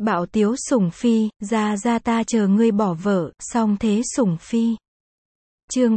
Bạo tiếu sủng phi, ra ra ta chờ ngươi bỏ vợ, song thế sủng phi. Chương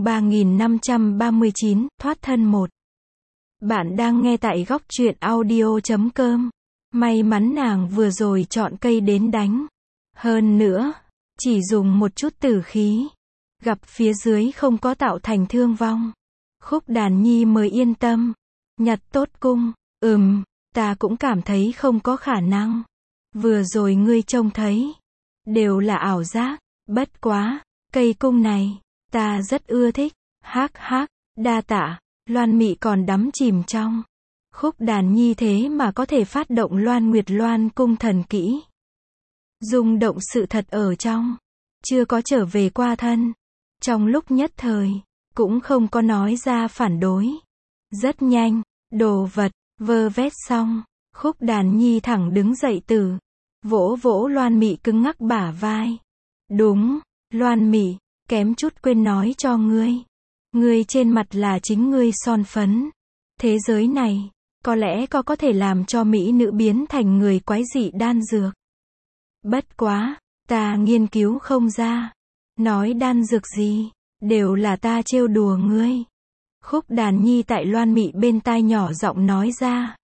3539, thoát thân 1. Bạn đang nghe tại góc truyện audio.com. May mắn nàng vừa rồi chọn cây đến đánh. Hơn nữa, chỉ dùng một chút tử khí. Gặp phía dưới không có tạo thành thương vong. Khúc Đàn Nhi mới yên tâm. Nhặt tốt cung, ta cũng cảm thấy không có khả năng. Vừa rồi ngươi trông thấy, đều là ảo giác, bất quá, cây cung này, ta rất ưa thích, đa tạ, Loan Mị còn đắm chìm trong. Khúc Đàn Nhi thế mà có thể phát động Loan Nguyệt Loan cung thần kỹ. Rung động sự thật ở trong, chưa có trở về qua thân. Trong lúc nhất thời, cũng không có nói ra phản đối. Rất nhanh, đồ vật, vơ vét xong, Khúc Đàn Nhi thẳng đứng dậy vỗ vỗ Loan Mị cứng ngắc bả vai. Đúng, Loan Mị, kém chút quên nói cho ngươi. Ngươi trên mặt là chính ngươi son phấn. Thế giới này, có lẽ có thể làm cho mỹ nữ biến thành người quái dị đan dược. Bất quá, ta nghiên cứu không ra. Nói đan dược gì, đều là ta trêu đùa ngươi. Khúc Đàn Nhi tại Loan Mị bên tai nhỏ giọng nói ra.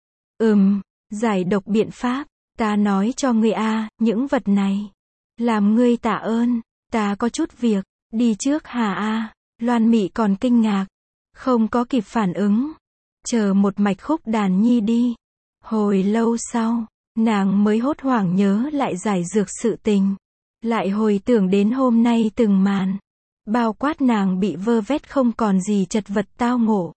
Giải độc biện pháp, ta nói cho ngươi những vật này. Làm ngươi tạ ơn, ta có chút việc, đi trước hà Loan Mị còn kinh ngạc, không có kịp phản ứng. Chờ một mạch Khúc Đàn Nhi đi. Hồi lâu sau, nàng mới hốt hoảng nhớ lại giải dược sự tình. Lại hồi tưởng đến hôm nay từng màn. Bao quát nàng bị vơ vét không còn gì chật vật tao ngộ.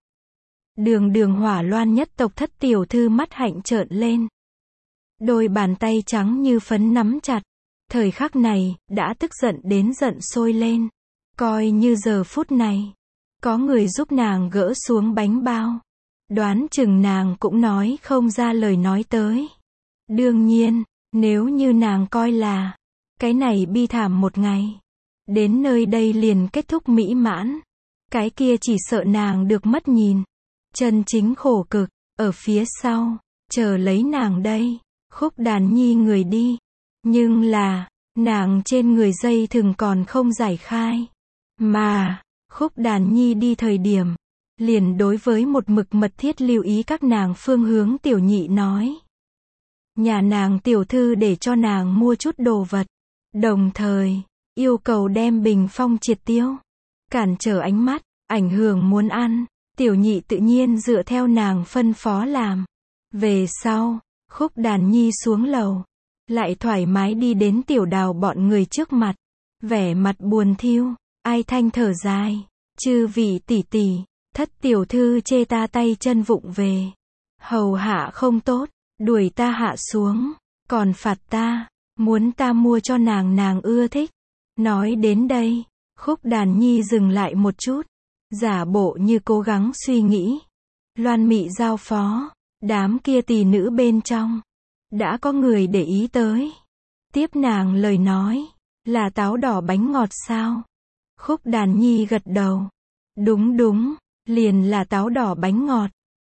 Đường Hỏa Loan nhất tộc thất tiểu thư mắt hạnh trợn lên. Đôi bàn tay trắng như phấn nắm chặt. Thời khắc này, đã tức giận đến giận sôi lên. Coi như giờ phút này, có người giúp nàng gỡ xuống bánh bao. Đoán chừng nàng cũng nói không ra lời nói tới. Đương nhiên, nếu như nàng coi là cái này bi thảm một ngày, đến nơi đây liền kết thúc mỹ mãn, cái kia chỉ sợ nàng được mất nhìn. Chân chính khổ cực, ở phía sau, chờ lấy nàng đây. Khúc Đàn Nhi người đi. Nhưng là, nàng trên người dây thừng còn không giải khai. Mà, Khúc Đàn Nhi đi thời điểm, liền đối với một mực mật thiết lưu ý các nàng phương hướng tiểu nhị nói. Nhà nàng tiểu thư để cho nàng mua chút đồ vật. Đồng thời, yêu cầu đem bình phong triệt tiêu. Cản trở ánh mắt, ảnh hưởng muốn ăn. Tiểu nhị tự nhiên dựa theo nàng phân phó làm. Về sau, Khúc Đàn Nhi xuống lầu. Lại thoải mái đi đến Tiểu Đào bọn người trước mặt. Vẻ mặt buồn thiu, ai thanh thở dài. Chư vị tỷ tỷ, thất tiểu thư chê ta tay chân vụng về. Hầu hạ không tốt, đuổi ta hạ xuống. Còn phạt ta, muốn ta mua cho nàng ưa thích. Nói đến đây, Khúc Đàn Nhi dừng lại một chút. Giả bộ như cố gắng suy nghĩ. Loan Mị giao phó, đám kia tỷ nữ bên trong, đã có người để ý tới. Tiếp nàng lời nói, là táo đỏ bánh ngọt sao? Khúc Đàn Nhi gật đầu. Đúng, liền là táo đỏ bánh ngọt.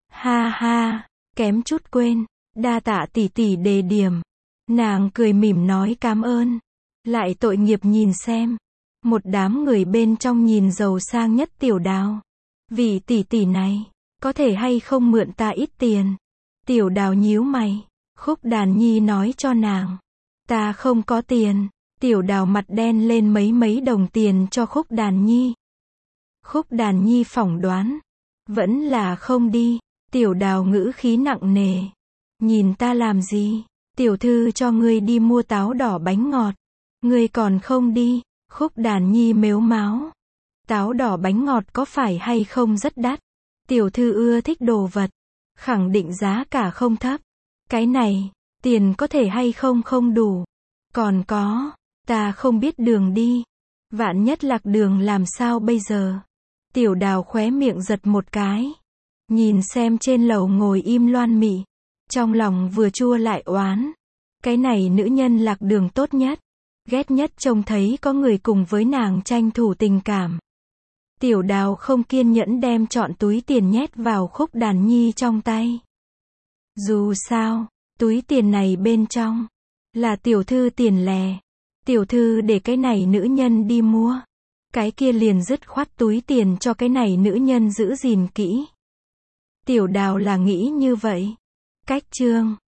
Kém chút quên, đa tạ tỷ tỷ đề điểm. Nàng cười mỉm nói cảm ơn. Lại tội nghiệp nhìn xem. Một đám người bên trong nhìn giàu sang nhất Tiểu Đào. Vị tỷ tỷ này, có thể hay không mượn ta ít tiền? Tiểu Đào nhíu mày. Khúc Đàn Nhi nói cho nàng. Ta không có tiền. Tiểu Đào mặt đen lên mấy đồng tiền cho Khúc Đàn Nhi. Khúc Đàn Nhi phỏng đoán. Vẫn là không đi. Tiểu Đào ngữ khí nặng nề. Nhìn ta làm gì? Tiểu thư cho ngươi đi mua táo đỏ bánh ngọt. Ngươi còn không đi. Khúc Đàn Nhi mếu máo. Táo đỏ bánh ngọt có phải hay không rất đắt? Tiểu thư ưa thích đồ vật. Khẳng định giá cả không thấp. Cái này, tiền có thể hay không đủ. Còn có, ta không biết đường đi. Vạn nhất lạc đường làm sao bây giờ? Tiểu Đào khóe miệng giật một cái. Nhìn xem trên lầu ngồi im Loan Mị. Trong lòng vừa chua lại oán. Cái này nữ nhân lạc đường tốt nhất. Ghét nhất trông thấy có người cùng với nàng tranh thủ tình cảm. Tiểu Đào không kiên nhẫn đem trọn túi tiền nhét vào Khúc Đàn Nhi trong tay. Dù sao, túi tiền này bên trong Là tiểu thư tiền lẻ. Tiểu thư để cái này nữ nhân đi mua. Cái kia liền dứt khoát túi tiền cho cái này nữ nhân giữ gìn kỹ. Tiểu Đào là nghĩ như vậy. Cách chương